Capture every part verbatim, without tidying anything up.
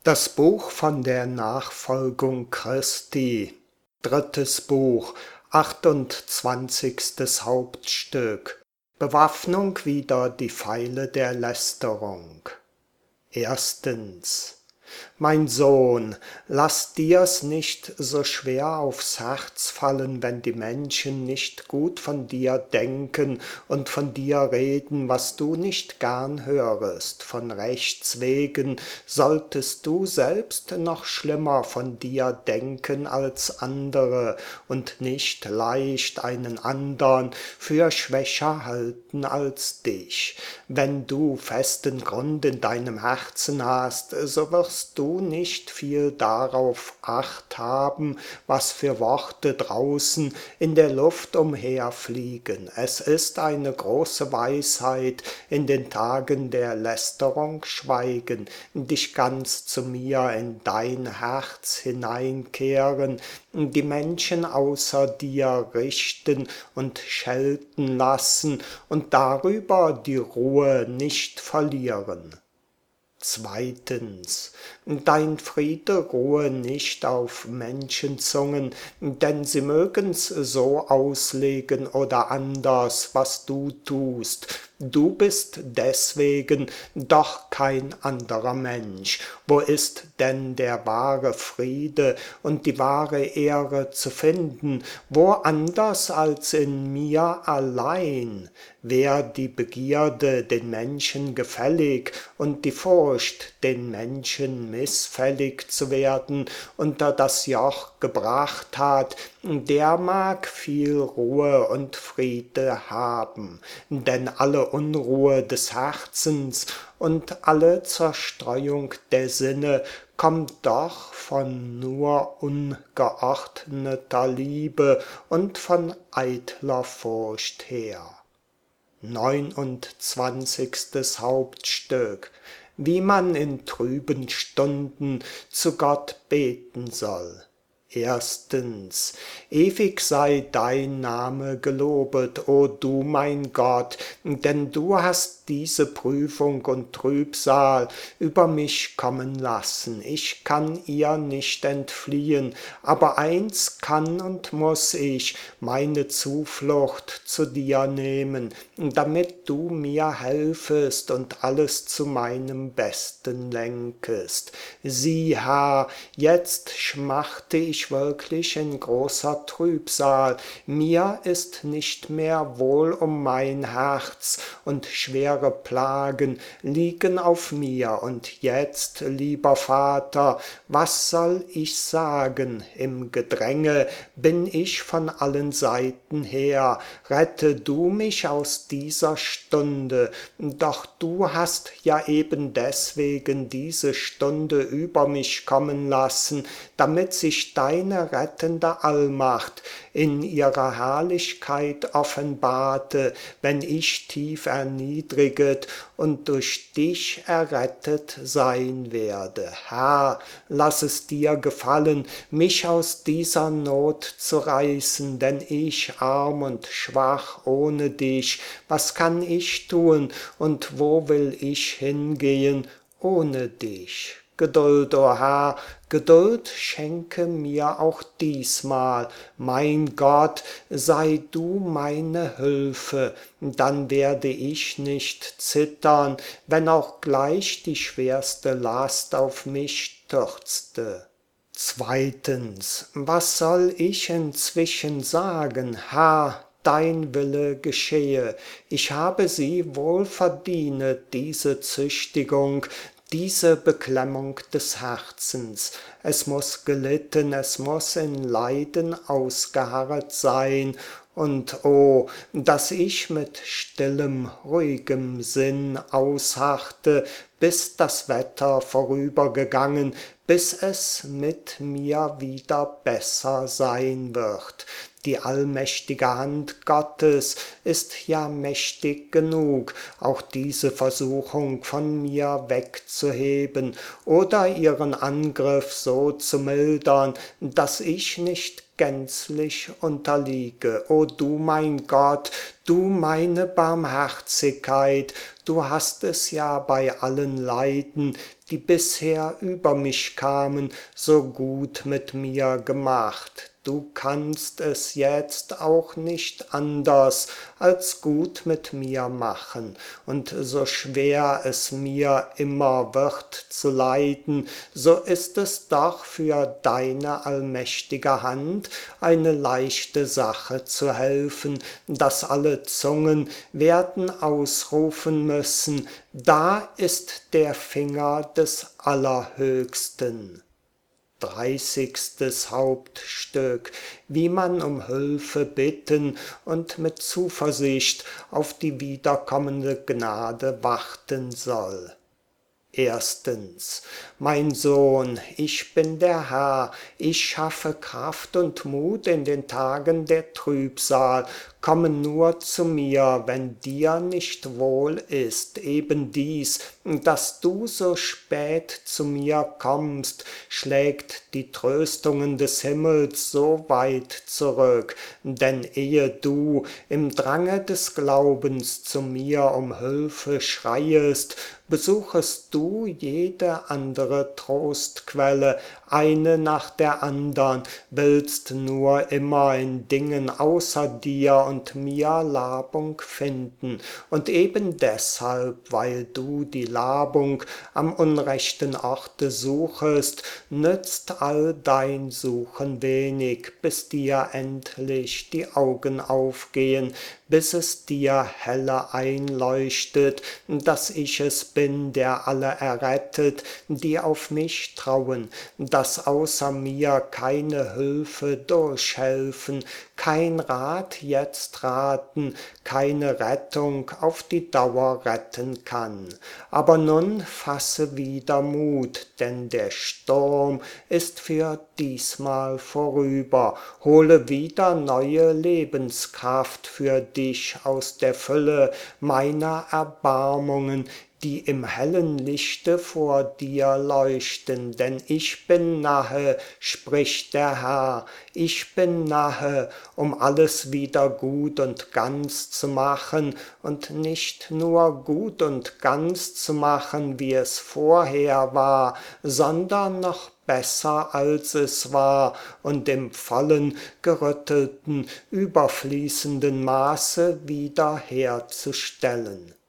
Das Buch von der Nachfolgung Christi, drittes Buch, achtundzwanzigstes Hauptstück. Bewaffnung wider die Pfeile der Lästerung. Erstens. Mein Sohn, lass dir's nicht so schwer aufs Herz fallen, wenn die Menschen nicht gut von dir denken und von dir reden, was du nicht gern hörest. Von Rechts wegen solltest du selbst noch schlimmer von dir denken als andere und nicht leicht einen andern für schwächer halten als dich. Wenn du festen Grund in deinem Herzen hast, so wirst du nicht viel darauf Acht haben, was für Worte draußen in der Luft umherfliegen. Es ist eine große Weisheit, in den Tagen der Lästerung schweigen, dich ganz zu mir in dein Herz hineinkehren, die Menschen außer dir richten und schelten lassen und darüber die Ruhe nicht verlieren. Zweitens, dein Friede ruhe nicht auf Menschenzungen, denn sie mögen's so auslegen oder anders, was du tust. Du bist deswegen doch kein anderer Mensch. Wo ist denn der wahre Friede und die wahre Ehre zu finden? Wo anders als in mir allein? Wär die Begierde den Menschen gefällig und die Furcht, den Menschen missfällig zu werden, unter das Joch gebracht hat, der mag viel Ruhe und Friede haben. Denn alle Unruhe des Herzens und alle Zerstreuung der Sinne kommt doch von nur ungeordneter Liebe und von eitler Furcht her. Neunundzwanzigstes Hauptstück. Wie man in trüben Stunden zu Gott beten soll. Erstens. Ewig sei dein Name gelobet, o du mein Gott, denn du hast diese Prüfung und Trübsal über mich kommen lassen. Ich kann ihr nicht entfliehen, aber eins kann und muss ich, meine Zuflucht zu dir nehmen, damit du mir helfest und alles zu meinem Besten lenkest. Sieh, Herr, jetzt schmachte ich wirklich in großer Trübsal. Mir ist nicht mehr wohl um mein Herz und schwere Plagen liegen auf mir. Und jetzt, lieber Vater, was soll ich sagen? Im Gedränge bin ich von allen Seiten her. Rette du mich aus dieser Stunde. Doch du hast ja eben deswegen diese Stunde über mich kommen lassen, damit sich deine rettende Allmacht in ihrer Herrlichkeit offenbarte, wenn ich tief erniedriget und durch dich errettet sein werde. Herr, lass es dir gefallen, mich aus dieser Not zu reißen, denn ich, arm und schwach ohne dich, was kann ich tun und wo will ich hingehen ohne dich? Geduld, o Herr, Geduld schenke mir auch diesmal. Mein Gott, sei du meine Hilfe, dann werde ich nicht zittern, wenn auch gleich die schwerste Last auf mich stürzte. Zweitens, was soll ich inzwischen sagen, Herr? Dein Wille geschehe. Ich habe sie wohl verdienet, diese Züchtigung, diese Beklemmung des Herzens. Es muß gelitten, es muß in Leiden ausgeharret sein. Und oh, dass ich mit stillem, ruhigem Sinn ausharrte, bis das Wetter vorübergegangen, bis es mit mir wieder besser sein wird. Die allmächtige Hand Gottes ist ja mächtig genug, auch diese Versuchung von mir wegzuheben oder ihren Angriff so zu mildern, dass ich nicht gänzlich unterliege. O du mein Gott, du meine Barmherzigkeit, du hast es ja bei allen Leiden, die bisher über mich kamen, so gut mit mir gemacht. Du kannst es jetzt auch nicht anders als gut mit mir machen. Und so schwer es mir immer wird zu leiden, so ist es doch für deine allmächtige Hand eine leichte Sache zu helfen, dass alle Zungen werden ausrufen müssen, da ist der Finger des Allerhöchsten. Dreißigstes Hauptstück, wie man um Hilfe bitten und mit Zuversicht auf die wiederkommende Gnade warten soll. Erstens, mein Sohn, ich bin der Herr, ich schaffe Kraft und Mut in den Tagen der Trübsal. Komme nur zu mir, wenn dir nicht wohl ist, eben dies, dass du so spät zu mir kommst, schlägt die Tröstungen des Himmels so weit zurück. Denn ehe du im Drange des Glaubens zu mir um Hilfe schreiest, besuchest du jede andere Trostquelle, eine nach der andern, willst nur immer in Dingen außer dir und mir Labung finden. Und eben deshalb, weil du die Labung am unrechten Orte suchest, nützt all dein Suchen wenig, bis dir endlich die Augen aufgehen, bis es dir helle einleuchtet, dass ich es bin, der alle errettet, die auf mich trauen, dass außer mir keine Hilfe durchhelfen, kein Rat jetzt raten, keine Rettung auf die Dauer retten kann. Aber nun fasse wieder Mut, denn der Sturm ist für diesmal vorüber. Hole wieder neue Lebenskraft für dich aus der Fülle meiner Erbarmungen, die im hellen Lichte vor dir leuchten, denn ich bin nahe, spricht der Herr, ich bin nahe, um alles wieder gut und ganz zu machen und nicht nur gut und ganz zu machen, wie es vorher war, sondern noch besser als es war und im vollen, gerüttelten, überfließenden Maße wiederherzustellen.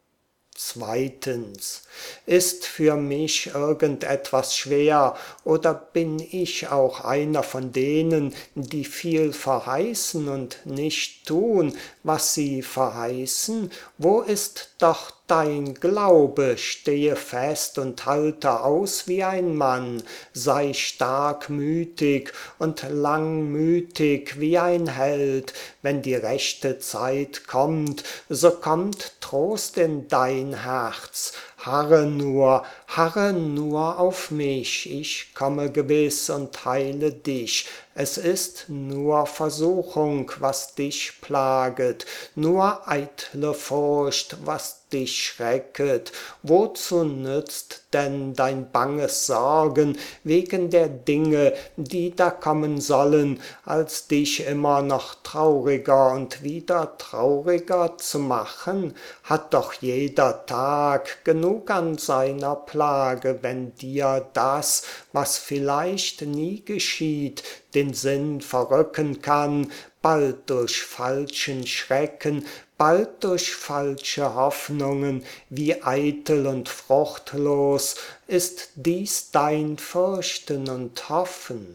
Zweitens, ist für mich irgendetwas schwer oder bin ich auch einer von denen, die viel verheißen und nicht tun, was sie verheißen? Wo ist doch dein Glaube? Stehe fest und halte aus wie ein Mann, sei starkmütig und langmütig wie ein Held. Wenn die rechte Zeit kommt, so kommt Trost in dein Herz. Harre nur, harre nur auf mich, ich komme gewiss und heile dich. Es ist nur Versuchung, was dich plaget, nur eitle Furcht, was dich schrecket. Wozu nützt denn dein banges Sorgen wegen der Dinge, die da kommen sollen, als dich immer noch trauriger und wieder trauriger zu machen? Hat doch jeder Tag genug an seiner Plage, wenn dir das, was vielleicht nie geschieht, den Sinn verrücken kann, bald durch falschen Schrecken, bald durch falsche Hoffnungen, wie eitel und fruchtlos ist dies dein Fürchten und Hoffen.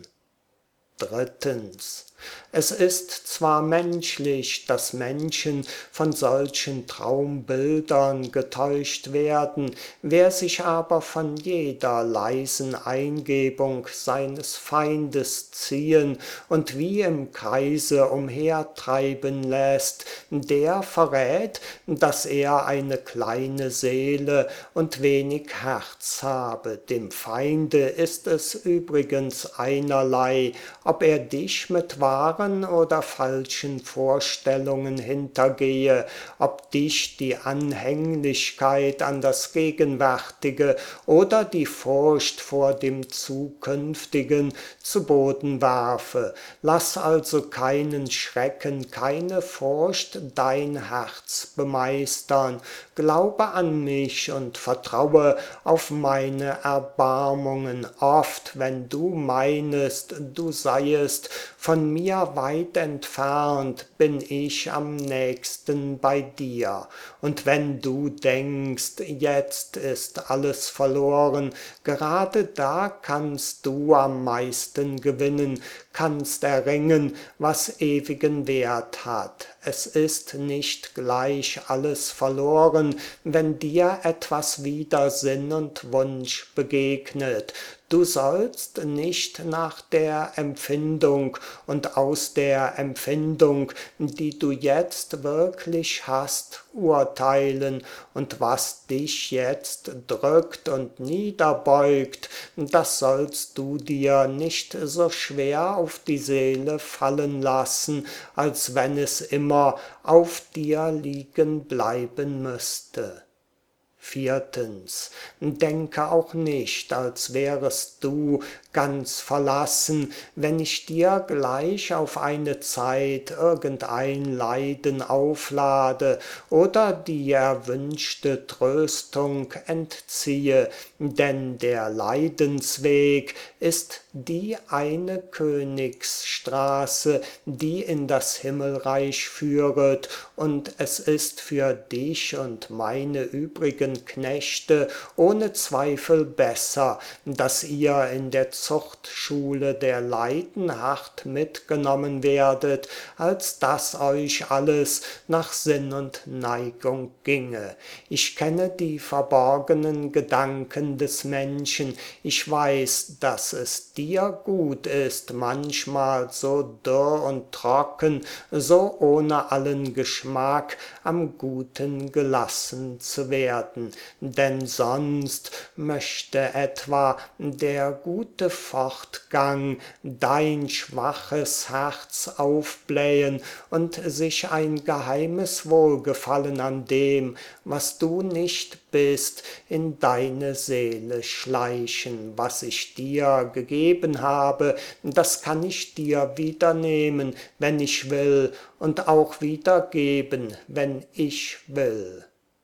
Drittens, es ist zwar menschlich, dass Menschen von solchen Traumbildern getäuscht werden, wer sich aber von jeder leisen Eingebung seines Feindes ziehen und wie im Kreise umhertreiben lässt, der verrät, dass er eine kleine Seele und wenig Herz habe. Dem Feinde ist es übrigens einerlei, ob er dich mit wahren oder falschen Vorstellungen hintergehe, ob dich die Anhänglichkeit an das Gegenwärtige oder die Furcht vor dem Zukünftigen zu Boden werfe. Lass also keinen Schrecken, keine Furcht dein Herz bemeistern. Glaube an mich und vertraue auf meine Erbarmungen. Oft, wenn du meinest, du seiest von mir weit entfernt, bin ich am nächsten bei dir. Und wenn du denkst, jetzt ist alles verloren, gerade da kannst du am meisten gewinnen, kannst erringen, was ewigen Wert hat. Es ist nicht gleich alles verloren, wenn dir etwas wider Sinn und Wunsch begegnet. Du sollst nicht nach der Empfindung und aus der Empfindung, die du jetzt wirklich hast, urteilen, und was dich jetzt drückt und niederbeugt, das sollst du dir nicht so schwer auf die Seele fallen lassen, als wenn es immer auf dir liegen bleiben müsste. Viertens, denke auch nicht, als wärest du ganz verlassen, wenn ich dir gleich auf eine Zeit irgendein Leiden auflade oder die erwünschte Tröstung entziehe, denn der Leidensweg ist die eine Königsstraße, die in das Himmelreich führet, und es ist für dich und meine übrigen Knechte ohne Zweifel besser, dass ihr in der Zuchtschule der Leiden hart mitgenommen werdet, als dass euch alles nach Sinn und Neigung ginge. Ich kenne die verborgenen Gedanken des Menschen. Ich weiß, dass es dir gut ist, manchmal so dürr und trocken, so ohne allen Geschmack am Guten gelassen zu werden. Denn sonst möchte etwa der gute Fortgang dein schwaches Herz aufblähen und sich ein geheimes Wohlgefallen an dem, was du nicht bist, in deine Seele schleichen. Was ich dir gegeben habe, das kann ich dir wieder nehmen, wenn ich will, und auch wieder geben, wenn ich will.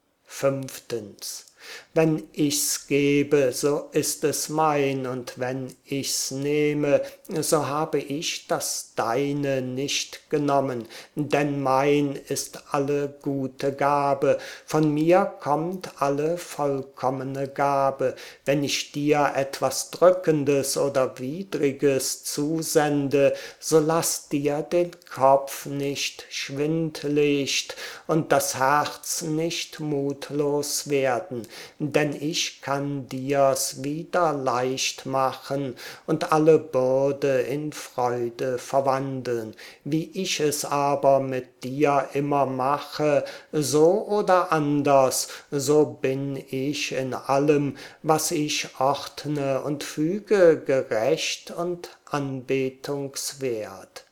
Fünftens. Wenn ich's gebe, so ist es mein, und wenn ich's nehme, so habe ich das Deine nicht genommen, denn mein ist alle gute Gabe, von mir kommt alle vollkommene Gabe. Wenn ich dir etwas Drückendes oder Widriges zusende, so lass dir den Kopf nicht schwindlig und das Herz nicht mutlos werden, denn ich kann dir's wieder leicht machen und alle Bürde in Freude verwandeln. Wie ich es aber mit dir immer mache, so oder anders, so bin ich in allem, was ich ordne und füge, gerecht und anbetungswert.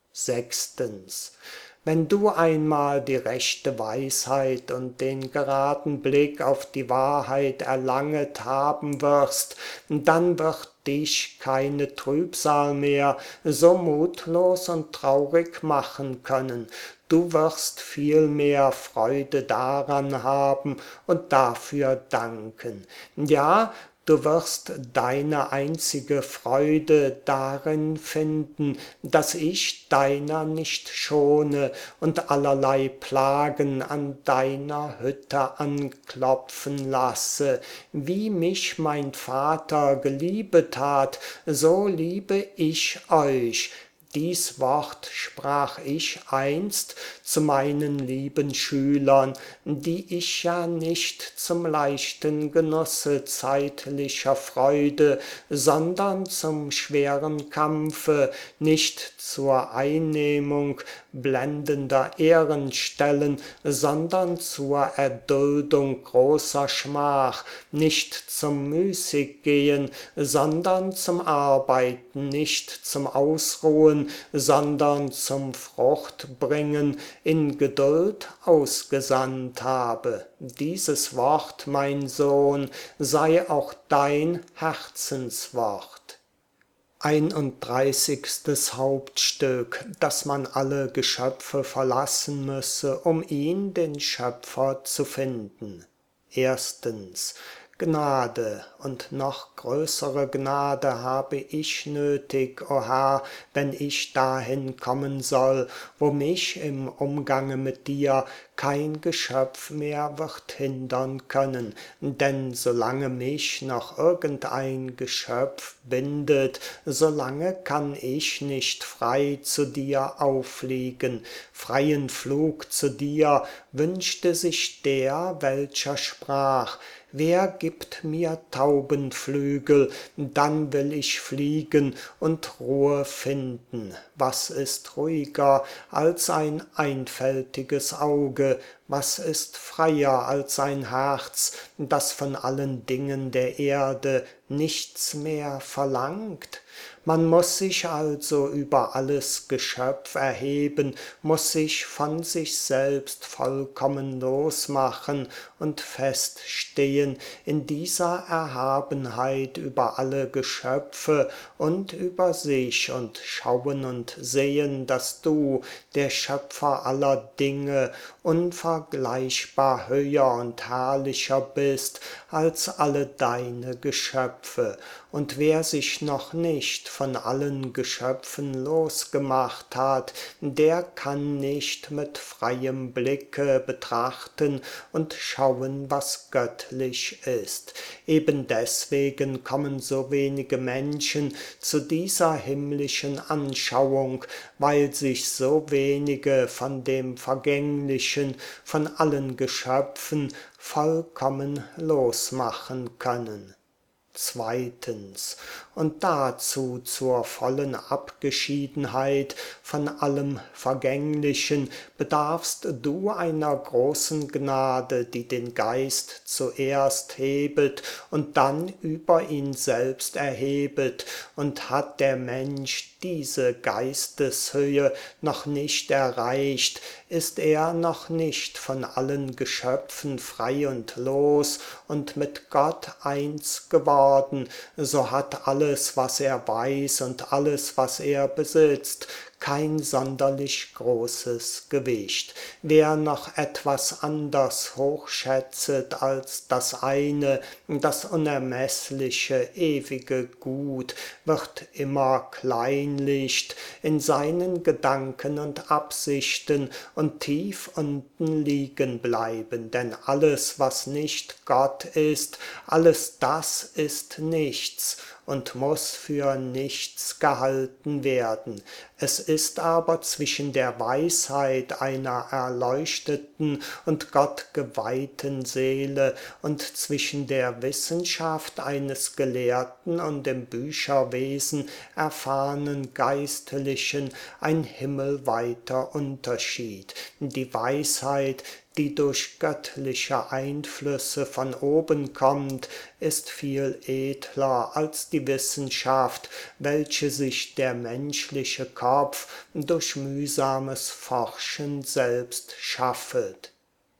Sechstens. Wenn du einmal die rechte Weisheit und den geraden Blick auf die Wahrheit erlanget haben wirst, dann wird dich keine Trübsal mehr so mutlos und traurig machen können. Du wirst vielmehr Freude daran haben und dafür danken. Ja, du wirst deine einzige Freude darin finden, dass ich deiner nicht schone und allerlei Plagen an deiner Hütte anklopfen lasse. Wie mich mein Vater geliebet hat, so liebe ich euch. Dies Wort sprach ich einst zu meinen lieben Schülern, die ich ja nicht zum leichten Genusse zeitlicher Freude, sondern zum schweren Kampfe, nicht zur Einnehmung blendender Ehrenstellen, sondern zur Erduldung großer Schmach, nicht zum Müßiggehen, sondern zum Arbeiten, nicht zum Ausruhen, Samen, sondern zum Fruchtbringen in Geduld ausgesandt habe. Dieses Wort, mein Sohn, sei auch dein Herzenswort. Einunddreißigstes Hauptstück, dass man alle Geschöpfe verlassen müsse, um ihn, den Schöpfer, zu finden. Erstens. Gnade und noch größere Gnade habe ich nötig, o Herr, wenn ich dahin kommen soll, wo mich im Umgange mit dir kein Geschöpf mehr wird hindern können, denn solange mich noch irgendein Geschöpf bindet, solange kann ich nicht frei zu dir auffliegen. Freien Flug zu dir wünschte sich der, welcher sprach: Wer gibt mir Taubenflügel, dann will ich fliegen und Ruhe finden. Was ist ruhiger als ein einfältiges Auge? Was ist freier als ein Herz, das von allen Dingen der Erde nichts mehr verlangt? Man muss sich also über alles Geschöpf erheben, muss sich von sich selbst vollkommen losmachen und feststehen in dieser Erhabenheit über alle Geschöpfe und über sich und schauen und sehen, dass du, der Schöpfer aller Dinge, unvergleichbar höher und herrlicher bist als alle deine Geschöpfe. Und wer sich noch nicht von allen Geschöpfen losgemacht hat, der kann nicht mit freiem Blicke betrachten und schauen, was göttlich ist. Eben deswegen kommen so wenige Menschen zu dieser himmlischen Anschauung, weil sich so wenige von dem Vergänglichen, von allen Geschöpfen vollkommen losmachen können. Zweitens, und dazu zur vollen Abgeschiedenheit von allem Vergänglichen bedarfst du einer großen Gnade, die den Geist zuerst hebet und dann über ihn selbst erhebet. Und hat der Mensch diese Geisteshöhe noch nicht erreicht, ist er noch nicht von allen Geschöpfen frei und los und mit Gott eins geworden, so hat alles, was er weiß und alles, was er besitzt, kein sonderlich großes Gewicht. Wer noch etwas anders hochschätzet als das eine, das unermessliche, ewige Gut, wird immer kleinlicht in seinen Gedanken und Absichten und tief unten liegen bleiben, denn alles, was nicht Gott ist, alles das ist nichts und muss für nichts gehalten werden. Es ist aber zwischen der Weisheit einer erleuchteten und gottgeweihten Seele und zwischen der Wissenschaft eines Gelehrten und im Bücherwesen erfahrenen Geistlichen ein himmelweiter Unterschied. Die Weisheit, die durch göttliche Einflüsse von oben kommt, ist viel edler als die Wissenschaft, welche sich der menschliche Kopf durch mühsames Forschen selbst schaffet.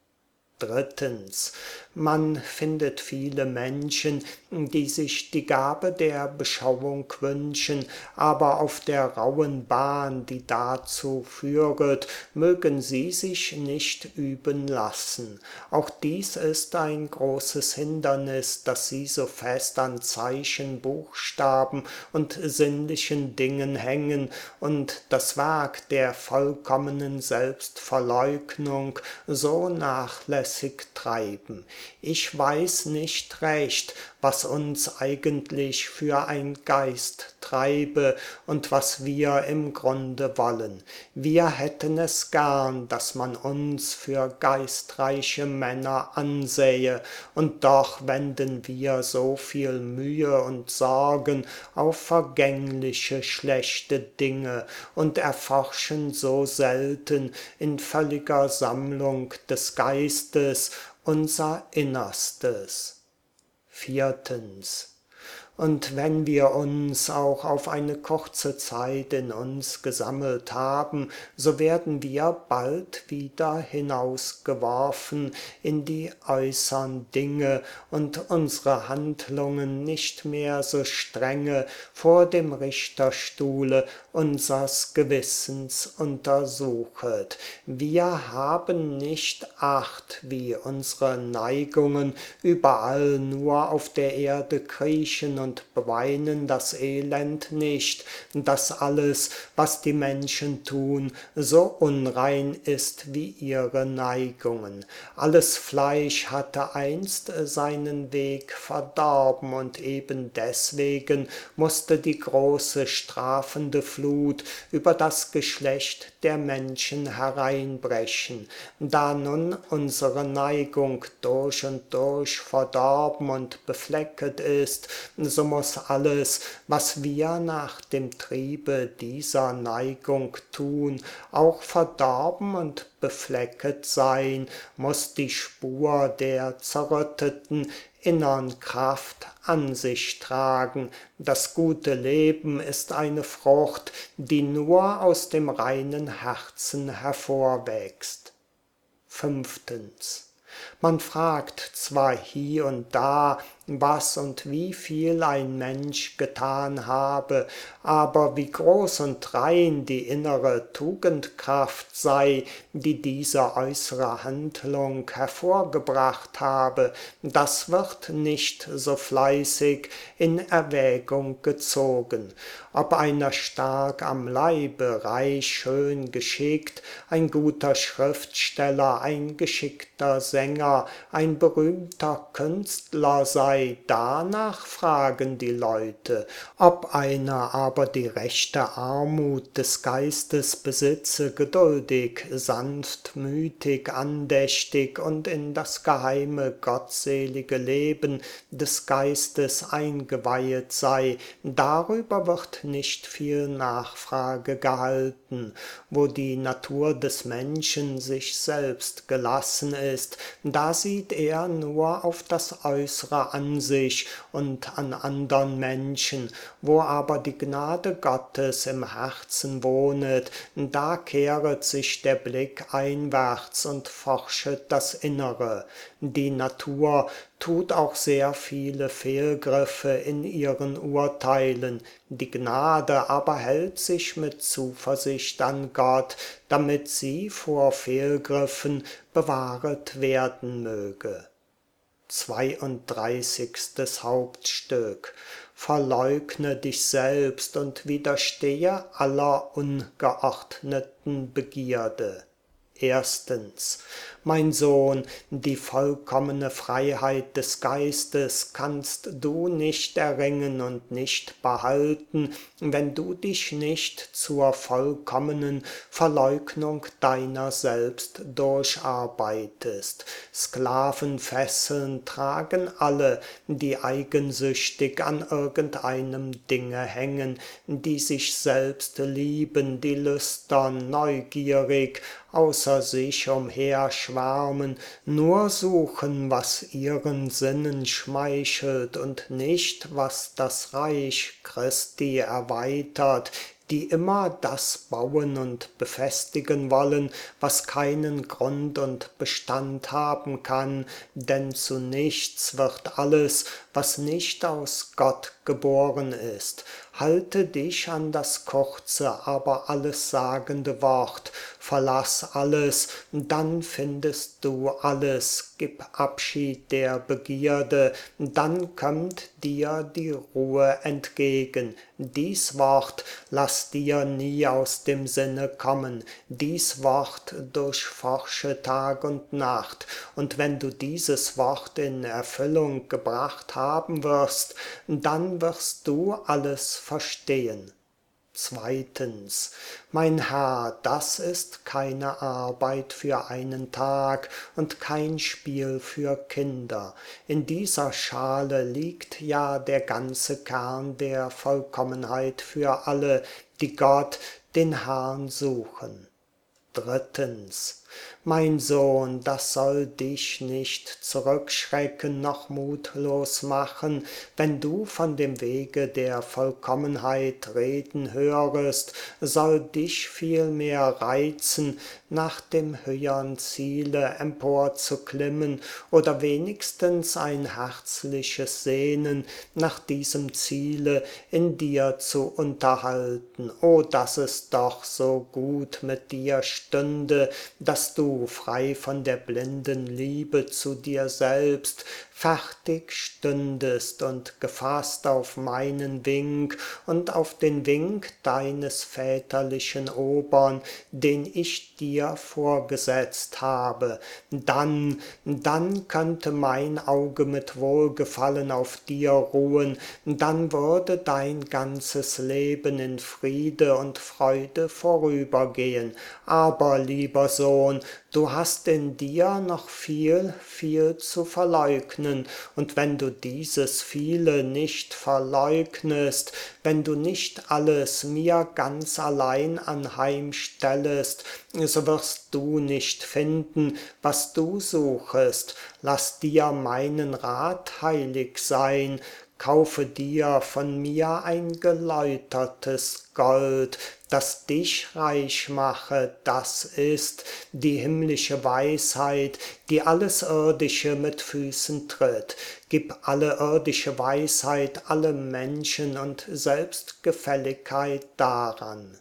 Drittens, man findet viele Menschen, die sich die Gabe der Beschauung wünschen, aber auf der rauen Bahn, die dazu führet, mögen sie sich nicht üben lassen. Auch dies ist ein großes Hindernis, dass sie so fest an Zeichen, Buchstaben und sinnlichen Dingen hängen und das Werk der vollkommenen Selbstverleugnung so nachlässig treiben. Ich weiß nicht recht, was uns eigentlich für ein Geist treibe und was wir im Grunde wollen. Wir hätten es gern, dass man uns für geistreiche Männer ansähe, und doch wenden wir so viel Mühe und Sorgen auf vergängliche, schlechte Dinge und erforschen so selten in völliger Sammlung des Geistes unser Innerstes. Viertens. Und wenn wir uns auch auf eine kurze Zeit in uns gesammelt haben, so werden wir bald wieder hinausgeworfen in die äußern Dinge und unsere Handlungen nicht mehr so strenge vor dem Richterstuhle unsers Gewissens untersuchet. Wir haben nicht Acht, wie unsere Neigungen überall nur auf der Erde kriechen und beweinen das Elend nicht, dass alles, was die Menschen tun, so unrein ist wie ihre Neigungen. Alles Fleisch hatte einst seinen Weg verdorben und eben deswegen musste die große strafende Flut über das Geschlecht der Menschen hereinbrechen. Da nun unsere Neigung durch und durch verdorben und beflecket ist, so muss alles, was wir nach dem Triebe dieser Neigung tun, auch verdorben und beflecket sein, muss die Spur der zerrütteten innern Kraft an sich tragen. Das gute Leben ist eine Frucht, die nur aus dem reinen Herzen hervorwächst. Fünftens. Man fragt zwar hie und da, was und wie viel ein Mensch getan habe, aber wie groß und rein die innere Tugendkraft sei, die diese äußere Handlung hervorgebracht habe, das wird nicht so fleißig in Erwägung gezogen. Ob einer stark am Leibe, reich, schön, geschickt, ein guter Schriftsteller, ein geschickter Sänger, ein berühmter Künstler sei, danach fragen die Leute. Ob einer aber die rechte Armut des Geistes besitze, geduldig, sanftmütig, andächtig und in das geheime gottselige Leben des Geistes eingeweihet sei, darüber wird nicht viel Nachfrage gehalten. Wo die Natur des Menschen sich selbst gelassen ist, da sieht er nur auf das Äußere an sich und an andern Menschen. Wo aber die Gnade Gottes im Herzen wohnet, da kehret sich der Blick einwärts und forschet das Innere. Die Natur tut auch sehr viele Fehlgriffe in ihren Urteilen. Die Gnade aber hält sich mit Zuversicht an Gott, damit sie vor Fehlgriffen bewahret werden möge. Zweiunddreißigstes Hauptstück. Verleugne dich selbst und widerstehe aller ungeordneten Begierde. Erstens. Mein Sohn, die vollkommene Freiheit des Geistes kannst du nicht erringen und nicht behalten, wenn du dich nicht zur vollkommenen Verleugnung deiner selbst durcharbeitest. Sklavenfesseln tragen alle, die eigensüchtig an irgendeinem Dinge hängen, die sich selbst lieben, die lüstern, neugierig, außer sich umherschwärmen, nur suchen, was ihren Sinnen schmeichelt und nicht, was das Reich Christi erweitert, die immer das bauen und befestigen wollen, was keinen Grund und Bestand haben kann, denn zu nichts wird alles, was nicht aus Gott geboren ist. Halte dich an das kurze, aber allessagende Wort, verlass alles, dann findest du alles, gib Abschied der Begierde, dann kommt dir die Ruhe entgegen. Dies Wort lass dir nie aus dem Sinne kommen, dies Wort durchforsche Tag und Nacht, und wenn du dieses Wort in Erfüllung gebracht haben wirst, dann wirst du alles verstehen. Zweitens. Mein Herr, das ist keine Arbeit für einen Tag und kein Spiel für Kinder. In dieser Schale liegt ja der ganze Kern der Vollkommenheit für alle, die Gott, den Herrn, suchen. Drittens. Mein Sohn, das soll dich nicht zurückschrecken noch mutlos machen, wenn du von dem Wege der Vollkommenheit reden hörest, soll dich vielmehr reizen, nach dem höhern Ziele emporzuklimmen oder wenigstens ein herzliches Sehnen nach diesem Ziele in dir zu unterhalten. O, dass es doch so gut mit dir stünde, dass du frei von der blinden Liebe zu dir selbst fertig stündest und gefasst auf meinen Wink und auf den Wink deines väterlichen Obern, den ich dir vorgesetzt habe. Dann, dann könnte mein Auge mit Wohlgefallen auf dir ruhen, dann würde dein ganzes Leben in Friede und Freude vorübergehen. Aber, lieber Sohn, du hast in dir noch viel, viel zu verleugnen, und wenn du dieses viele nicht verleugnest, wenn du nicht alles mir ganz allein anheimstellest, so wirst du nicht finden, was du suchest. Lass dir meinen Rat heilig sein, kaufe dir von mir ein geläutertes Gold, das dich reich mache, das ist die himmlische Weisheit, die alles Irdische mit Füßen tritt. Gib alle irdische Weisheit, alle Menschen und Selbstgefälligkeit daran.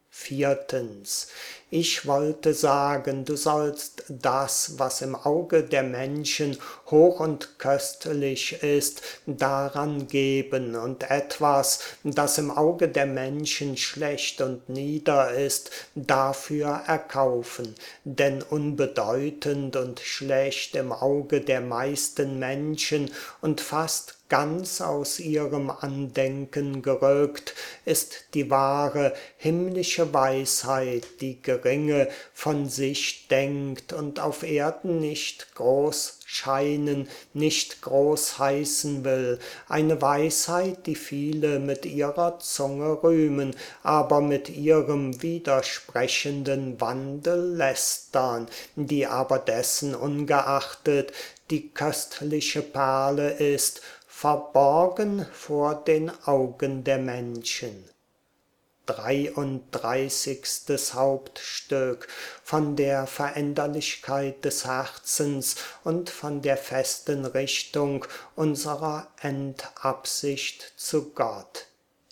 Viertens. Ich wollte sagen, du sollst das, was im Auge der Menschen hoch und köstlich ist, daran geben und etwas, das im Auge der Menschen schlecht und nieder ist, dafür erkaufen. Denn unbedeutend und schlecht im Auge der meisten Menschen und fast ganz aus ihrem Andenken gerückt, ist die wahre himmlische Weisheit, die geringe von sich denkt und auf Erden nicht groß scheinen, nicht groß heißen will, eine Weisheit, die viele mit ihrer Zunge rühmen, aber mit ihrem widersprechenden Wandel lästern, die aber dessen ungeachtet die köstliche Perle ist, verborgen vor den Augen der Menschen. Dreiunddreißigstes Hauptstück von der Veränderlichkeit des Herzens und von der festen Richtung unserer Endabsicht zu Gott.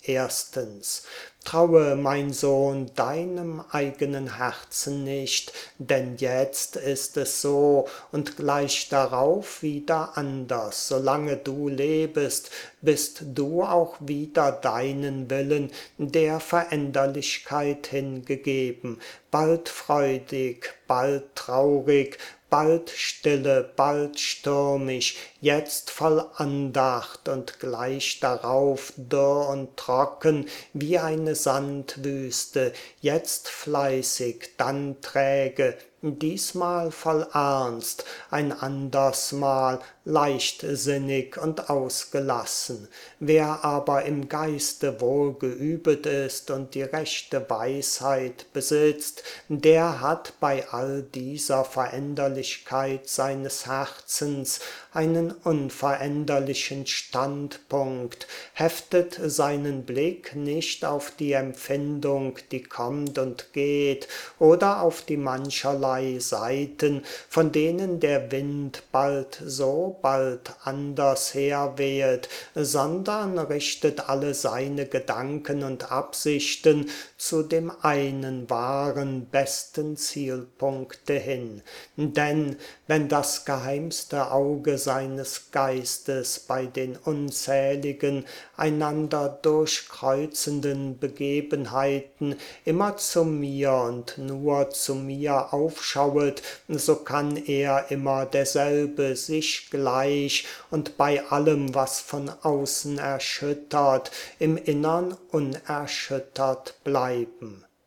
Erstens. Traue, mein Sohn, deinem eigenen Herzen nicht, denn jetzt ist es so und gleich darauf wieder anders. Solange du lebest, bist du auch wieder deinen Willen der Veränderlichkeit hingegeben, bald freudig, bald traurig, bald stille, bald stürmisch, jetzt voll Andacht und gleich darauf dürr und trocken wie eine Sandwüste, jetzt fleißig, dann träge, diesmal voll Ernst, ein anders Mal leichtsinnig und ausgelassen. Wer aber im Geiste wohlgeübet ist und die rechte Weisheit besitzt, der hat bei all dieser Veränderlichkeit seines Herzens einen unveränderlichen Standpunkt, heftet seinen Blick nicht auf die Empfindung, die kommt und geht, oder auf die mancherlei Seiten, von denen der Wind bald so, bald anders herwehet, sondern richtet alle seine Gedanken und Absichten zu dem einen wahren, besten Zielpunkte hin. Denn wenn das geheimste Auge seines Geistes bei den unzähligen, einander durchkreuzenden Begebenheiten immer zu mir und nur zu mir aufschauet, so kann er immer derselbe sich gleich und bei allem, was von außen erschüttert, im Innern unerschüttert bleiben.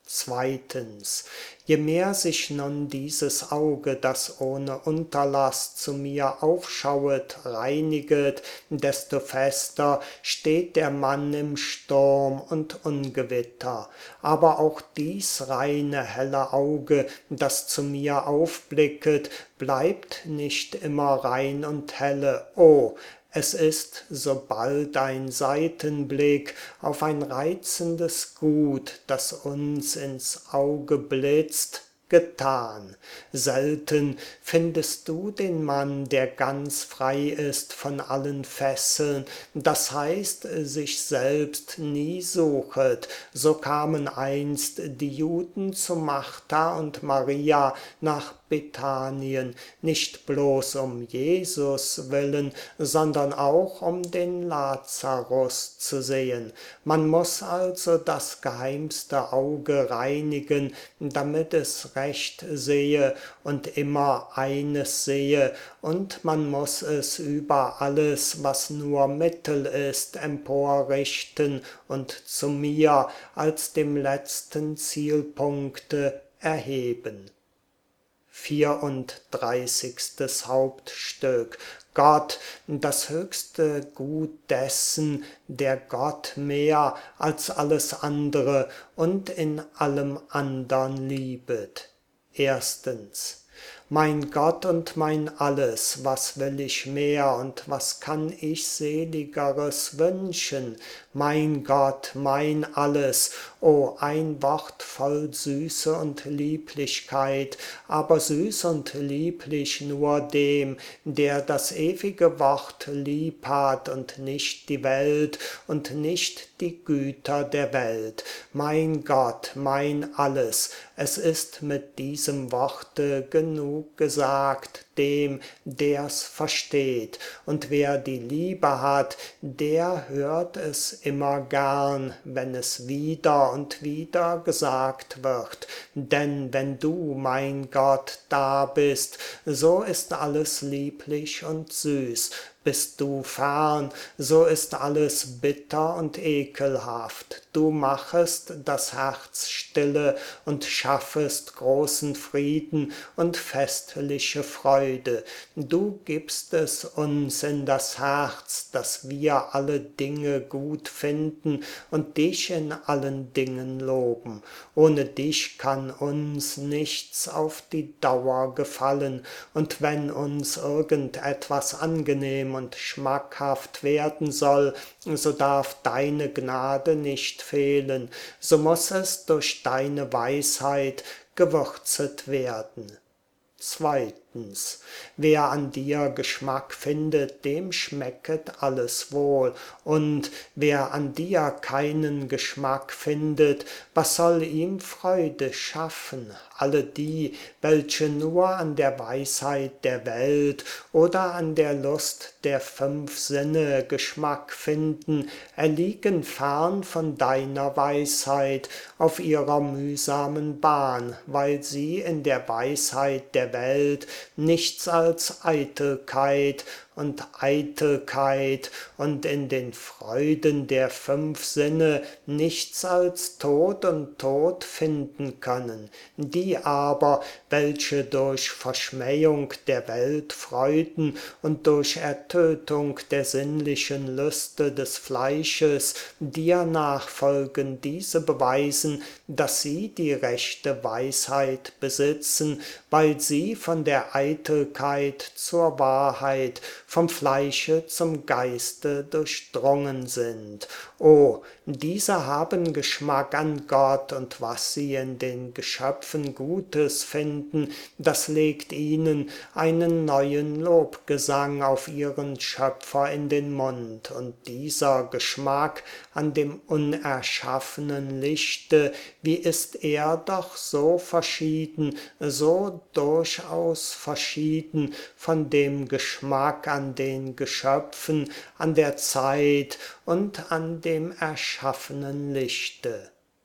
Zweitens, je mehr sich nun dieses Auge, das ohne Unterlass zu mir aufschauet, reiniget, desto fester steht der Mann im Sturm und Ungewitter. Aber auch dies reine, helle Auge, das zu mir aufblicket, bleibt nicht immer rein und helle. Oh, es ist, sobald ein Seitenblick auf ein reizendes Gut, das uns ins Auge blitzt, getan. Selten findest du den Mann, der ganz frei ist von allen Fesseln, das heißt, sich selbst nie suchet. So kamen einst die Juden zu Martha und Maria nach Bethanien, nicht bloß um Jesus willen, sondern auch um den Lazarus zu sehen. Man muss also das geheimste Auge reinigen, damit es recht sehe und immer eines sehe, und man muss es über alles, was nur Mittel ist, emporrichten und zu mir als dem letzten Zielpunkte erheben. Vierunddreißigstes Hauptstück. Gott, das höchste Gut dessen, der Gott mehr als alles andere und in allem andern liebet. Erstens. Mein Gott und mein Alles, was will ich mehr und was kann ich seligeres wünschen? Mein Gott, mein Alles, o ein Wort voll Süße und Lieblichkeit, aber süß und lieblich nur dem, der das ewige Wort lieb hat und nicht die Welt und nicht die Güter der Welt. Mein Gott, mein Alles, es ist mit diesem Worte genug gesagt, dem, der's versteht. Und wer die Liebe hat, der hört es immer gern, wenn es wieder und wieder gesagt wird. Denn wenn du, mein Gott, da bist, so ist alles lieblich und süß. Bist du fern, so ist alles bitter und ekelhaft. Du machest das Herz stille und schaffest großen Frieden und festliche Freude. Du gibst es uns in das Herz, dass wir alle Dinge gut finden und dich in allen Dingen loben. Ohne dich kann uns nichts auf die Dauer gefallen, und wenn uns irgendetwas angenehm und schmackhaft werden soll, so darf deine Gnade nicht fehlen, so muß es durch deine Weisheit gewürzet werden. Zweitens. Wer an dir Geschmack findet, dem schmecket alles wohl. Und wer an dir keinen Geschmack findet, was soll ihm Freude schaffen? Alle die, welche nur an der Weisheit der Welt oder an der Lust der fünf Sinne Geschmack finden, erliegen fern von deiner Weisheit auf ihrer mühsamen Bahn, weil sie in der Weisheit der Welt nichts als Eitelkeit und Eitelkeit und in den Freuden der fünf Sinne nichts als Tod und Tod finden können. Die aber, welche durch Verschmähung der Welt Freuden und durch Ertötung der sinnlichen Lüste des Fleisches dir nachfolgen, diese beweisen, dass sie die rechte Weisheit besitzen, weil sie von der Eitelkeit zur Wahrheit, vom Fleische zum Geiste durchdrungen sind. O, diese haben Geschmack an Gott, und was sie in den Geschöpfen Gutes finden, das legt ihnen einen neuen Lobgesang auf ihren Schöpfer in den Mund. Und dieser Geschmack an dem unerschaffenen Lichte, wie ist er doch so verschieden, so durchaus verschieden von dem Geschmack an den Geschöpfen, an der Zeit und an dem erschaffenen Lichte.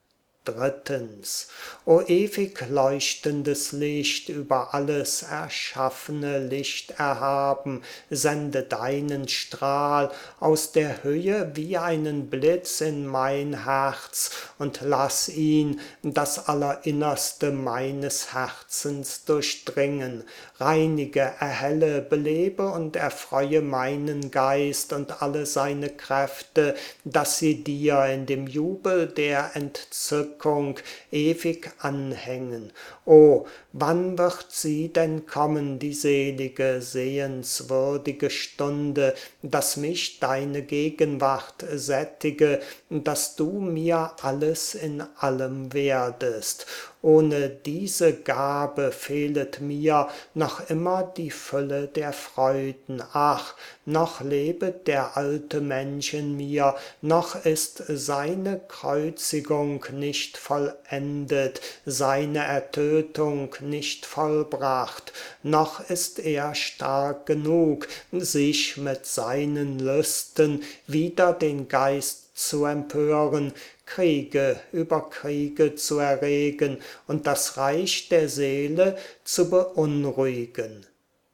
Drittens, o ewig leuchtendes Licht, über alles erschaffene Licht erhaben, sende deinen Strahl aus der Höhe wie einen Blitz in mein Herz und lass ihn das Allerinnerste meines Herzens durchdringen. Reinige, erhelle, belebe und erfreue meinen Geist und alle seine Kräfte, dass sie dir in dem Jubel der Entzückung ewig anhängen. O, wann wird sie denn kommen, die selige, sehenswürdige Stunde, dass mich deine Gegenwart sättige, dass du mir alles in allem werdest. Ohne diese Gabe fehlet mir noch immer die Fülle der Freuden. Ach, noch lebet der alte Mensch in mir, noch ist seine Kreuzigung nicht vollendet, seine Ertötung nicht vollbracht, noch ist er stark genug, sich mit seinen Lüsten wider den Geist zu empören, Kriege über Kriege zu erregen und das Reich der Seele zu beunruhigen.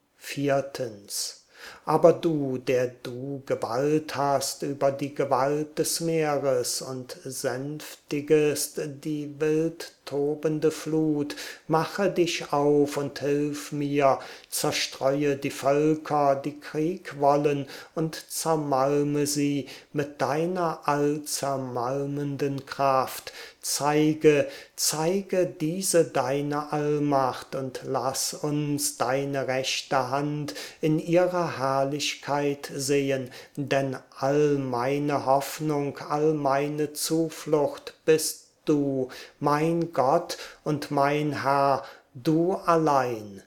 Viertens. Aber du, der du Gewalt hast über die Gewalt des Meeres und sänftigest die wild tobende Flut, mache dich auf und hilf mir, zerstreue die Völker, die Krieg wollen, und zermalme sie mit deiner allzermalmenden Kraft. Zeige, zeige diese deine Allmacht und lass uns deine rechte Hand in ihrer Herrlichkeit sehen, denn all meine Hoffnung, all meine Zuflucht bist du, mein Gott und mein Herr, du allein.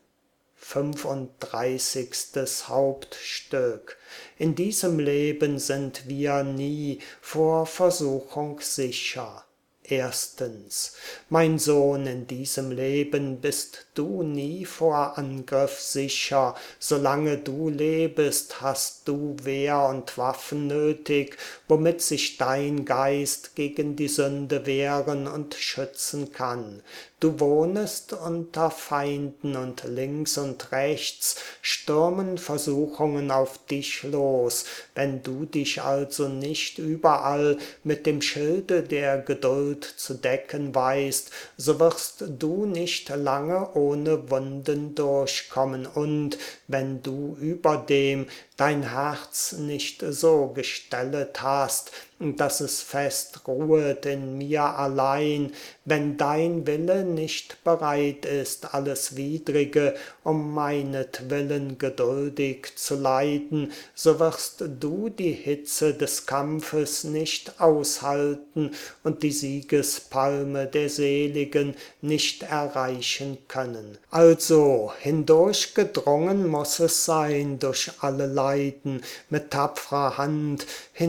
Fünfunddreißigstes Hauptstück. In diesem Leben sind wir nie vor Versuchung sicher. Erstens, mein Sohn, in diesem Leben bist du nie vor Angriff sicher. Solange du lebest, hast du Wehr und Waffen nötig, womit sich dein Geist gegen die Sünde wehren und schützen kann. Du wohnest unter Feinden und links und rechts stürmen Versuchungen auf dich los. Wenn du dich also nicht überall mit dem Schilde der Geduld zu decken weißt, so wirst du nicht lange ohne Wunden durchkommen. Und wenn du überdem dein Herz nicht so gestellet hast, dass es fest ruhet in mir allein, wenn dein Wille nicht bereit ist, alles Widrige um meinetwillen geduldig zu leiden, so wirst du die Hitze des Kampfes nicht aushalten und die Siegespalme der Seligen nicht erreichen können. Also hindurchgedrungen muss es sein durch alle Leiden, mit tapferer Hand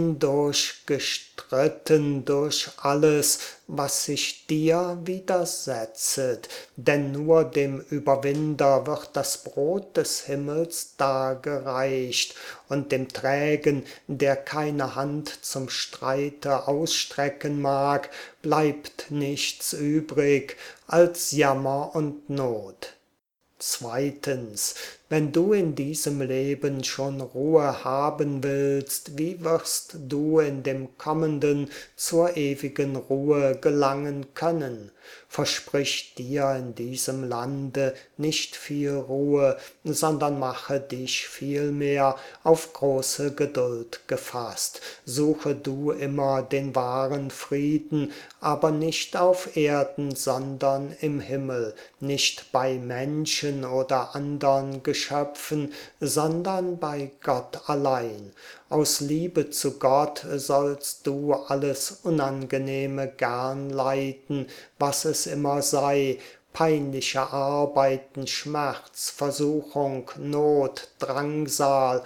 hindurchgestritten durch alles, was sich dir widersetzet, denn nur dem Überwinder wird das Brot des Himmels dargereicht, und dem Trägen, der keine Hand zum Streite ausstrecken mag, bleibt nichts übrig als Jammer und Not. Zweitens, wenn du in diesem Leben schon Ruhe haben willst, wie wirst du in dem kommenden zur ewigen Ruhe gelangen können? Versprich dir in diesem Lande nicht viel Ruhe, sondern mache dich vielmehr auf große Geduld gefasst. Suche du immer den wahren Frieden, aber nicht auf Erden, sondern im Himmel, nicht bei Menschen oder andern Geschöpfen, sondern bei Gott allein. Aus Liebe zu Gott sollst du alles Unangenehme gern leiden, was es immer sei, peinliche Arbeiten, Schmerz, Versuchung, Not, Drangsal,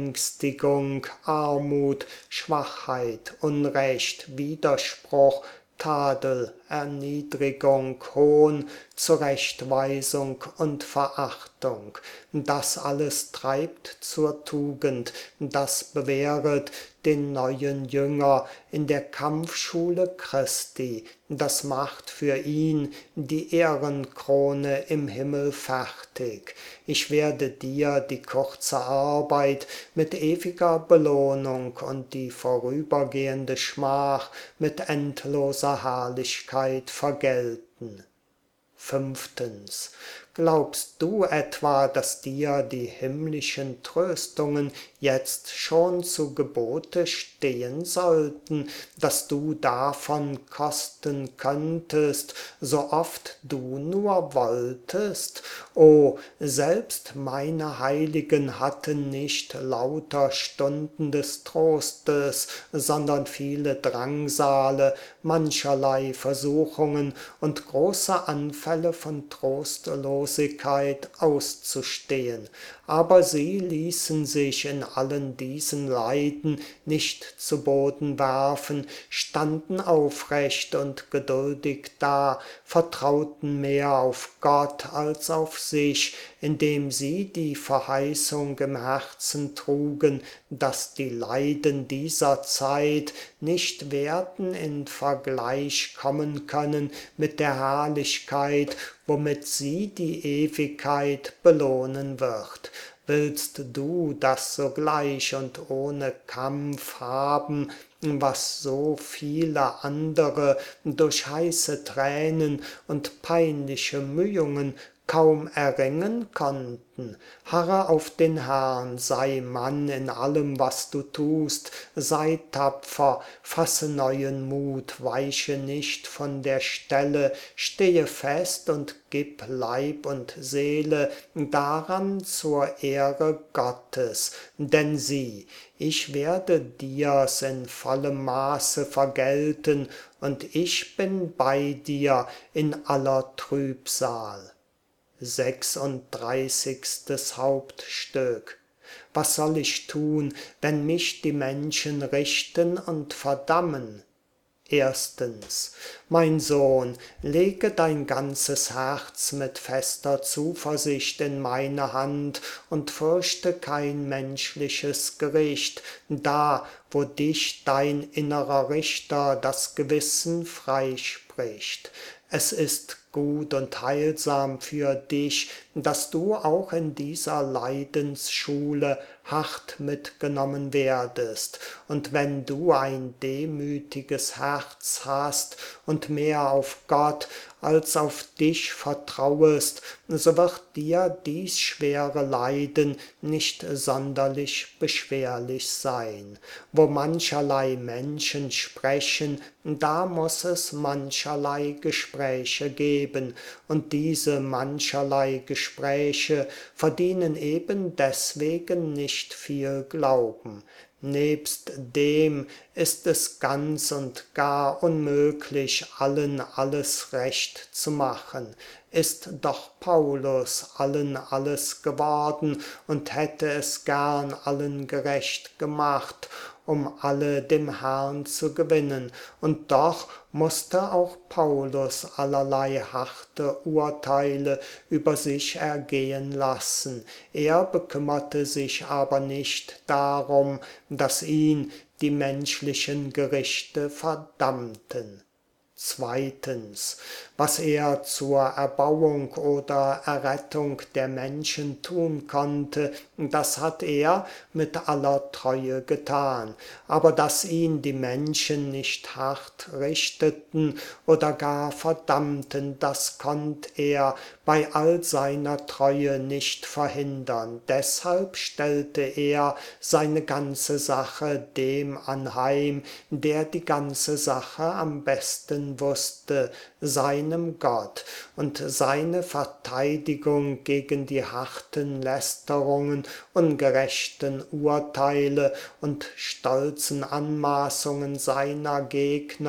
Beängstigung, Armut, Schwachheit, Unrecht, Widerspruch, Tadel, Erniedrigung, Hohn, Zurechtweisung und Verachtung. Das alles treibt zur Tugend, das bewähret den neuen Jünger in der Kampfschule Christi, das macht für ihn die Ehrenkrone im Himmel fertig. Ich werde dir die kurze Arbeit mit ewiger Belohnung und die vorübergehende Schmach mit endloser Herrlichkeit vergelten. Fünftens. Glaubst du etwa, dass dir die himmlischen Tröstungen jetzt schon zu Gebote stehen sollten, dass du davon kosten könntest, so oft du nur wolltest? O, selbst meine Heiligen hatten nicht lauter Stunden des Trostes, sondern viele Drangsale, mancherlei Versuchungen und große Anfälle von Trostlosigkeit auszustehen. Aber sie ließen sich in allen diesen Leiden nicht zu Boden werfen, standen aufrecht und geduldig da, vertrauten mehr auf Gott als auf sich, indem sie die Verheißung im Herzen trugen, dass die Leiden dieser Zeit nicht werden in Vergleich kommen können mit der Herrlichkeit, womit sie die Ewigkeit belohnen wird. Willst du das sogleich und ohne Kampf haben, was so viele andere durch heiße Tränen und peinliche Mühungen kaum erringen konnten? Harre auf den Herrn, sei Mann in allem, was du tust, sei tapfer, fasse neuen Mut, weiche nicht von der Stelle, stehe fest und gib Leib und Seele daran zur Ehre Gottes. Denn sieh, ich werde dir's in vollem Maße vergelten, und ich bin bei dir in aller Trübsal. Sechsunddreißigstes Hauptstück. Was soll ich tun, wenn mich die Menschen richten und verdammen? Erstens. Mein Sohn, lege dein ganzes Herz mit fester Zuversicht in meine Hand und fürchte kein menschliches Gericht, da, wo dich dein innerer Richter das Gewissen freispricht. Es ist gut und heilsam für dich, dass du auch in dieser Leidensschule hart mitgenommen werdest. Und wenn du ein demütiges Herz hast und mehr auf Gott als auf dich vertrauest, so wird dir dies schwere Leiden nicht sonderlich beschwerlich sein. Wo mancherlei Menschen sprechen, da muss es mancherlei Gespräche geben, und diese mancherlei Gespräche verdienen eben deswegen nicht viel Glauben. Nebst dem ist es ganz und gar unmöglich, allen alles recht zu machen. Ist doch Paulus allen alles geworden und hätte es gern allen gerecht gemacht, um alle dem Herrn zu gewinnen, und doch musste auch Paulus allerlei harte Urteile über sich ergehen lassen. Er bekümmerte sich aber nicht darum, dass ihn die menschlichen Gerichte verdammten. Zweitens, was er zur Erbauung oder Errettung der Menschen tun konnte, das hat er mit aller Treue getan. Aber dass ihn die Menschen nicht hart richteten oder gar verdammten, das konnt er bei all seiner Treue nicht verhindern. Deshalb stellte er seine ganze Sache dem anheim, der die ganze Sache am besten wusste, seinem Gott, und seine Verteidigung gegen die harten Lästerungen, ungerechten Urteile und stolzen Anmaßungen seiner Gegner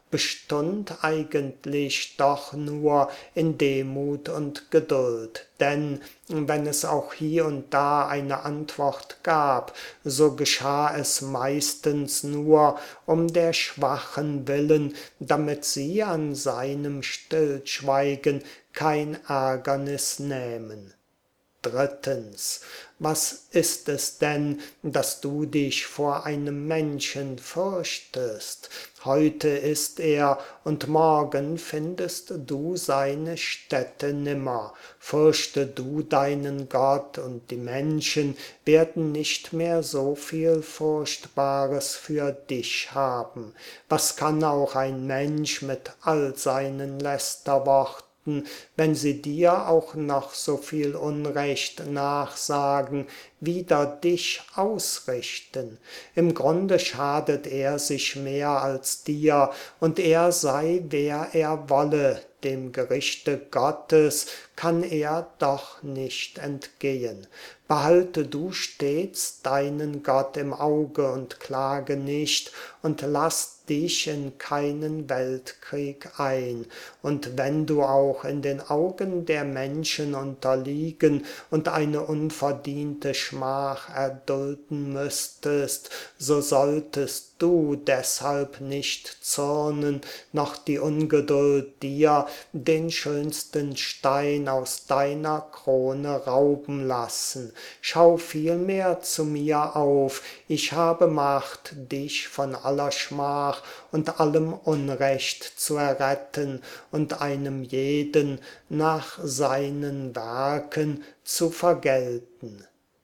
bestund eigentlich doch nur in Demut und Geduld. Denn wenn es auch hie und da eine Antwort gab, so geschah es meistens nur um der Schwachen willen, damit sie an seinem Stillschweigen kein Ärgernis nähmen. Drittens, was ist es denn, dass du dich vor einem Menschen fürchtest? Heute ist er, und morgen findest du seine Stätte nimmer. Fürchte du deinen Gott, und die Menschen werden nicht mehr so viel Furchtbares für dich haben. Was kann auch ein Mensch mit all seinen Lästerworten, wenn sie dir auch noch so viel Unrecht nachsagen, wider dich ausrichten? Im Grunde schadet er sich mehr als dir, und er sei, wer er wolle, dem Gerichte Gottes kann er doch nicht entgehen. Behalte du stets deinen Gott im Auge und klage nicht und lass dich in keinen Weltkrieg ein. Und wenn du auch in den Augen der Menschen unterliegen und eine unverdiente Schmach erdulden müsstest, so solltest du deshalb nicht zürnen, noch die Ungeduld dir den schönsten Stein aus deiner Krone rauben lassen. Schau vielmehr zu mir auf, ich habe Macht, dich von aller Schmach und allem Unrecht zu erretten und einem jeden nach seinen Werken zu vergelten.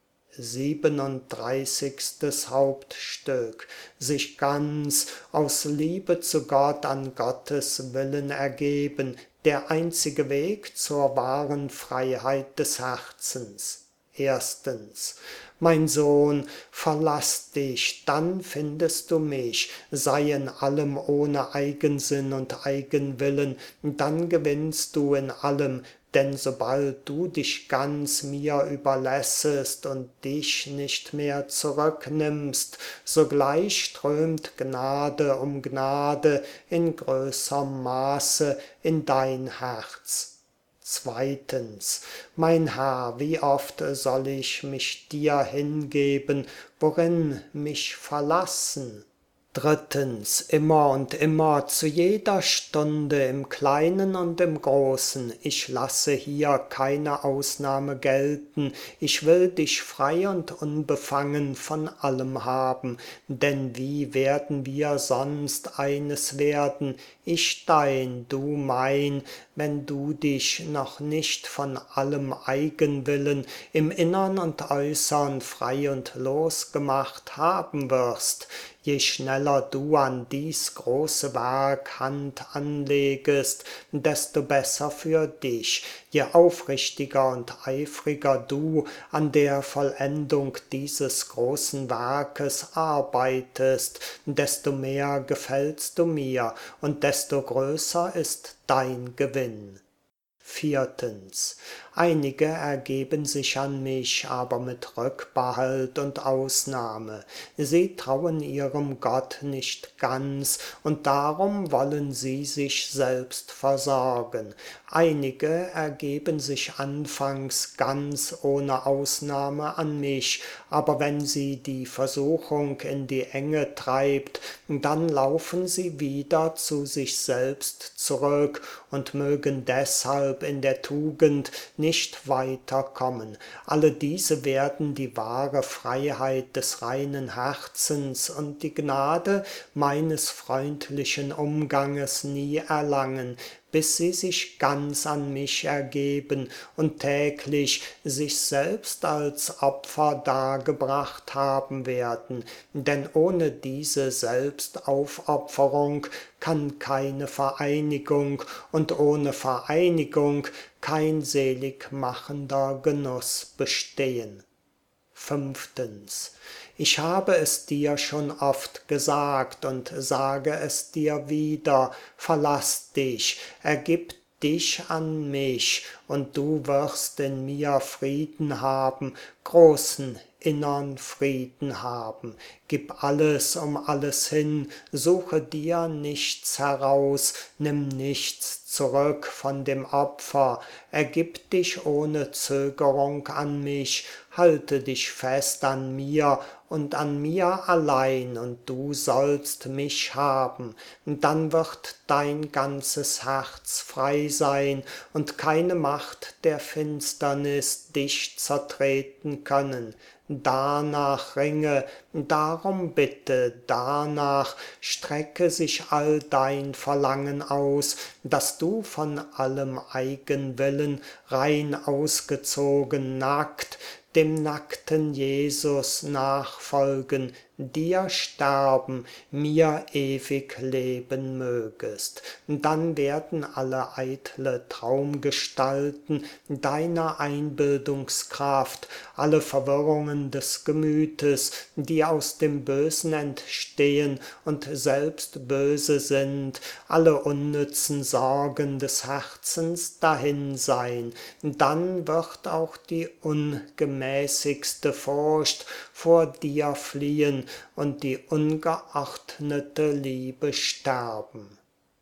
Siebenunddreißigstes Hauptstück. Sich ganz aus Liebe zu Gott an Gottes Willen ergeben, der einzige Weg zur wahren Freiheit des Herzens. Erstens, mein Sohn, verlass dich, dann findest du mich, sei in allem ohne Eigensinn und Eigenwillen, dann gewinnst du in allem, denn sobald du dich ganz mir überlässest und dich nicht mehr zurücknimmst, sogleich strömt Gnade um Gnade in größerm Maße in dein Herz. Zweitens, mein Herr, wie oft soll ich mich dir hingeben, worin mich verlassen? Drittens, immer und immer, zu jeder Stunde, im Kleinen und im Großen, ich lasse hier keine Ausnahme gelten, ich will dich frei und unbefangen von allem haben, denn wie werden wir sonst eines werden, ich dein, du mein, wenn du dich noch nicht von allem Eigenwillen im Innern und Äußern frei und losgemacht haben wirst? Je schneller du an dies große Werk Hand anlegest, desto besser für dich. Je aufrichtiger und eifriger du an der Vollendung dieses großen Werkes arbeitest, desto mehr gefällst du mir und desto größer ist dein Gewinn. Viertens. Einige ergeben sich an mich, aber mit Rückbehalt und Ausnahme. Sie trauen ihrem Gott nicht ganz, und darum wollen sie sich selbst versorgen. Einige ergeben sich anfangs ganz ohne Ausnahme an mich, aber wenn sie die Versuchung in die Enge treibt, dann laufen sie wieder zu sich selbst zurück und mögen deshalb in der Tugend nicht weiterkommen. Alle diese werden die wahre Freiheit des reinen Herzens und die Gnade meines freundlichen Umganges nie erlangen, bis sie sich ganz an mich ergeben und täglich sich selbst als Opfer dargebracht haben werden. Denn ohne diese Selbstaufopferung kann keine Vereinigung und ohne Vereinigung kein seligmachender Genuss bestehen. Fünftens. Ich habe es dir schon oft gesagt und sage es dir wieder, verlass dich, ergib dich an mich, und du wirst in mir Frieden haben, großen innern Frieden haben. Gib alles um alles hin, suche dir nichts heraus, nimm nichts zurück von dem Opfer, ergib dich ohne Zögerung an mich, halte dich fest an mir und an mir allein, und du sollst mich haben. Dann wird dein ganzes Herz frei sein, und keine Macht der Finsternis dich zertreten können. Danach ringe, darum bitte, danach strecke sich all dein Verlangen aus, dass du von allem Eigenwillen rein ausgezogen, nackt, dem nackten Jesus nachfolgen, dir sterben, mir ewig leben mögest. Dann werden alle eitle Traumgestalten deiner Einbildungskraft, alle Verwirrungen des Gemütes, die aus dem Bösen entstehen und selbst böse sind, alle unnützen Sorgen des Herzens dahin sein. Dann wird auch die ungemäßigste Furcht vor dir fliehen und die ungeordnete Liebe sterben.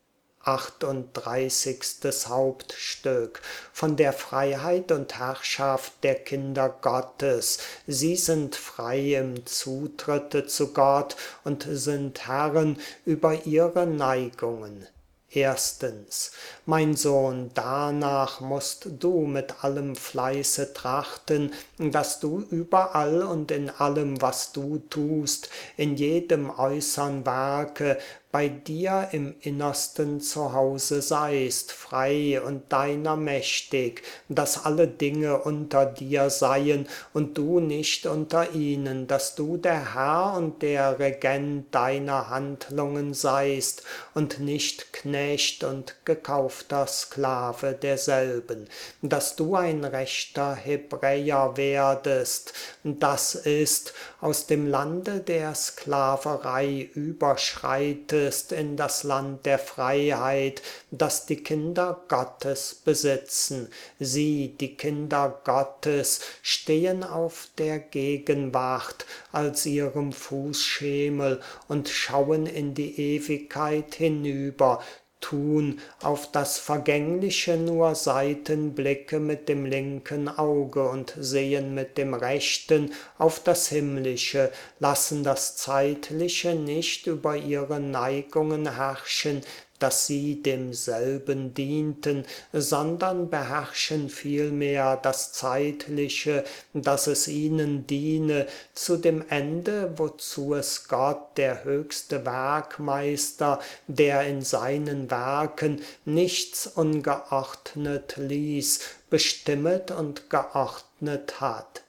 achtunddreißigstes Hauptstück von der Freiheit und Herrschaft der Kinder Gottes. Sie sind frei im Zutritte zu Gott und sind Herren über ihre Neigungen. Erstens, mein Sohn, danach musst du mit allem Fleiße trachten, dass du überall und in allem, was du tust, in jedem äußern Werke, bei dir im Innersten zu Hause seist, frei und deiner mächtig, dass alle Dinge unter dir seien und du nicht unter ihnen, dass du der Herr und der Regent deiner Handlungen seist und nicht Knecht und gekaufter Sklave derselben, dass du ein rechter Hebräer werdest, das ist, aus dem Lande der Sklaverei überschreitest in das Land der Freiheit, das die Kinder Gottes besitzen. Sie, die Kinder Gottes, stehen auf der Gegenwart als ihrem Fußschemel und schauen in die Ewigkeit hinüber, tun auf das Vergängliche nur Seitenblicke mit dem linken Auge und sehen mit dem rechten auf das Himmlische, lassen das Zeitliche nicht über ihre Neigungen herrschen, dass sie demselben dienten, sondern beherrschen vielmehr das Zeitliche, dass es ihnen diene, zu dem Ende, wozu es Gott, der höchste Werkmeister, der in seinen Werken nichts ungeordnet ließ, bestimmet und geordnet hat.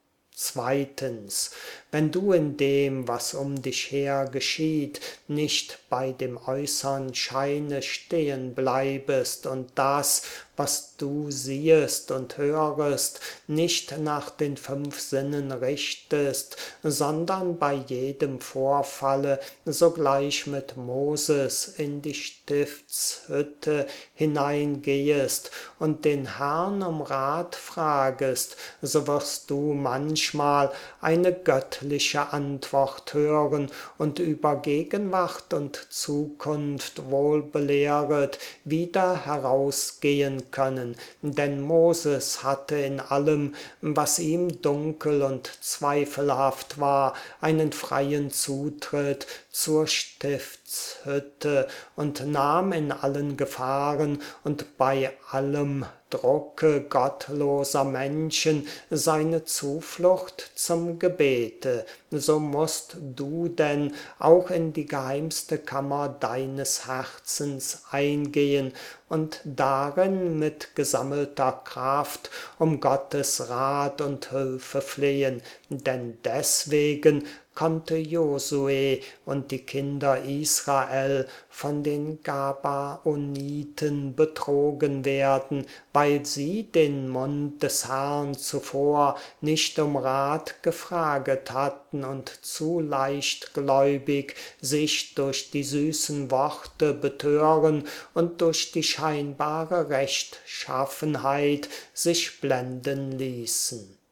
Zweitens, wenn du in dem, was um dich her geschieht, nicht bei dem äußern Scheine stehen bleibest und das, was du siehest und hörest, nicht nach den fünf Sinnen richtest, sondern bei jedem Vorfalle sogleich mit Moses in die Stiftshütte hineingehest und den Herrn um Rat fragest, so wirst du manchmal eine göttliche Antwort hören und über Gegenwart und Zukunft wohlbelehret wieder herausgehen können, denn Moses hatte in allem, was ihm dunkel und zweifelhaft war, einen freien Zutritt zur Stiftshütte und nahm in allen Gefahren und bei allem Drucke gottloser Menschen seine Zuflucht zum Gebete. So musst du denn auch in die geheimste Kammer deines Herzens eingehen und darin mit gesammelter Kraft um Gottes Rat und Hilfe flehen, denn deswegen konnte Josue und die Kinder Israel von den Gabaoniten betrogen werden, weil sie den Mund des Herrn zuvor nicht um Rat gefraget hatten und zu leichtgläubig sich durch die süßen Worte betören und durch die scheinbare Rechtschaffenheit sich blenden ließen.